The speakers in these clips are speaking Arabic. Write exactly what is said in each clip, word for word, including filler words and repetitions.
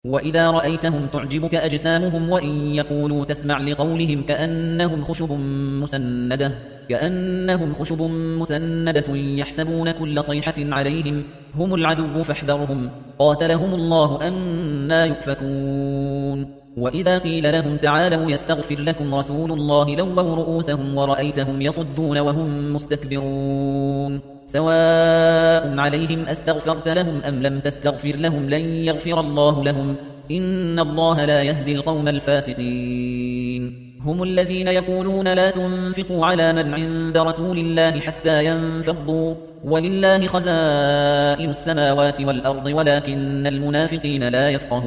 وإذا رأيتهم تعجبك أجسامهم وإن يقولوا تسمع لقولهم كأنهم خشب مسندة كأنهم خشب مسندة يحسبون كل صيحة عليهم هم العدو فاحذرهم قاتلهم الله أنى يؤفكون وإذا قيل لهم تعالوا يستغفر لكم رسول الله لووا رؤوسهم ورأيتهم يصدون وهم مستكبرون سواء عليهم أستغفرت لهم أم لم تستغفر لهم لن يغفر الله لهم إن الله لا يهدي القوم الفاسقين هم الذين يقولون لا تنفقوا على من عند رسول الله حتى ينفضوا ولله خزائن السماوات والأرض ولكن المنافقين لا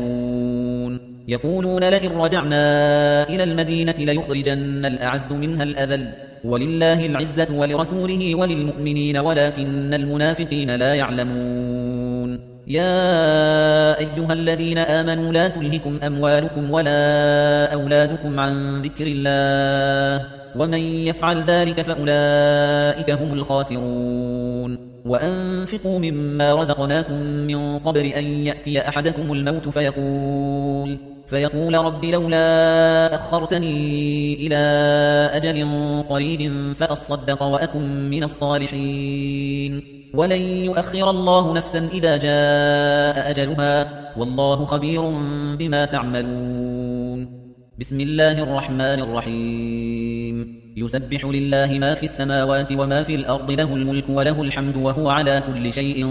يفقهون يقولون لئن رجعنا إلى المدينة ليخرجن الأعز منها الأذل ولله العزة ولرسوله وللمؤمنين ولكن المنافقين لا يعلمون يا أيها الذين آمنوا لا تلهكم أموالكم ولا أولادكم عن ذكر الله ومن يفعل ذلك فأولئك هم الخاسرون وأنفقوا مما رزقناكم من قبل أن يأتي أحدكم الموت فيقول فيقول رب لولا أخرتني إلى أجل قريب فأصدق وأكن من الصالحين ولن يؤخر الله نفسا إذا جاء أجلها والله خبير بما تعملون بسم الله الرحمن الرحيم يسبح لله ما في السماوات وما في الأرض له الملك وله الحمد وهو على كل شيء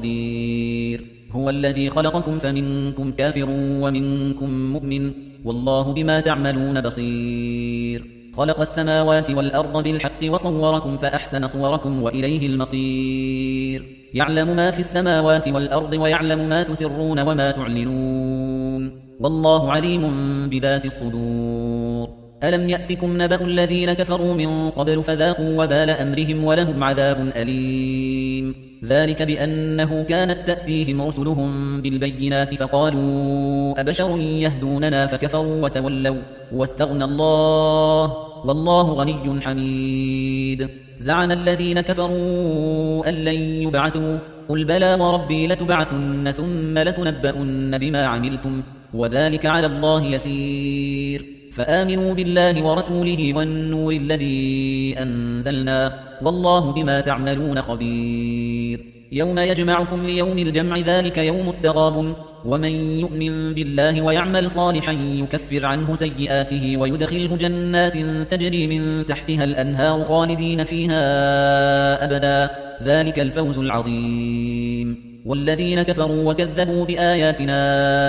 قدير هو الذي خلقكم فمنكم كافر ومنكم مؤمن والله بما تعملون بصير خلق السماوات والأرض بالحق وصوركم فأحسن صوركم وإليه المصير يعلم ما في السماوات والأرض ويعلم ما تسرون وما تعلنون والله عليم بذات الصدور ألم يأتكم نبأ الذين كفروا من قبل فذاقوا وبال أمرهم ولهم عذاب أليم ذلك بأنه كانت تأتيهم رسلهم بالبينات فقالوا أبشر يهدوننا فكفروا وتولوا واستغنى الله والله غني حميد زعم الذين كفروا أن لن يبعثوا قل بلى وربي لتبعثن ثم لتنبؤن بما عملتم وذلك على الله يسير فآمنوا بالله ورسوله والنور الذي أنزلنا والله بما تعملون خبير يوم يجمعكم ليوم الجمع ذلك يوم التغابن ومن يؤمن بالله ويعمل صالحا يكفر عنه سيئاته ويدخله جنات تجري من تحتها الأنهار خالدين فيها أبدا ذلك الفوز العظيم والذين كفروا وكذبوا بآياتنا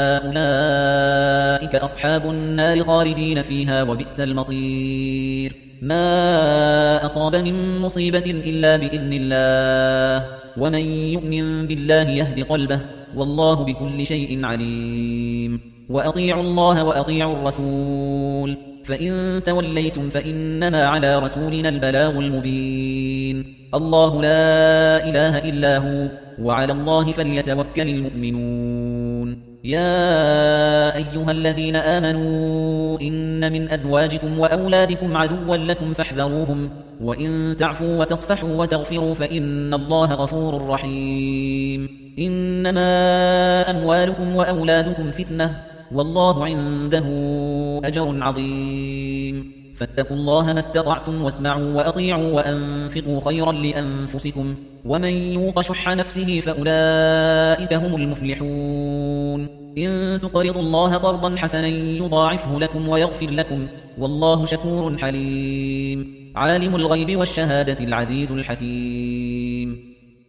أولئك أصحاب النار خالدين فيها وبئس المصير ما أصاب من مصيبة إلا بإذن الله ومن يؤمن بالله يهد قلبه والله بكل شيء عليم وأطيعوا الله وأطيعوا الرسول فإن توليتم فإنما على رسولنا البلاغ المبين الله لا إله إلا هو وعلى الله فليتوكل المؤمنون يا أيها الذين آمنوا إن من أزواجكم وأولادكم عدوا لكم فاحذروهم وإن تعفوا وتصفحوا وتغفروا فإن الله غفور رحيم إنما أموالكم وأولادكم فتنة والله عنده أجر عظيم فاتقوا الله ما استطعتم واسمعوا وأطيعوا وأنفقوا خيرا لأنفسكم ومن يوق شح نفسه فأولئك هم المفلحون إن تقرضوا الله قرضا حسنا يضاعفه لكم ويغفر لكم والله شكور حليم عالم الغيب والشهادة العزيز الحكيم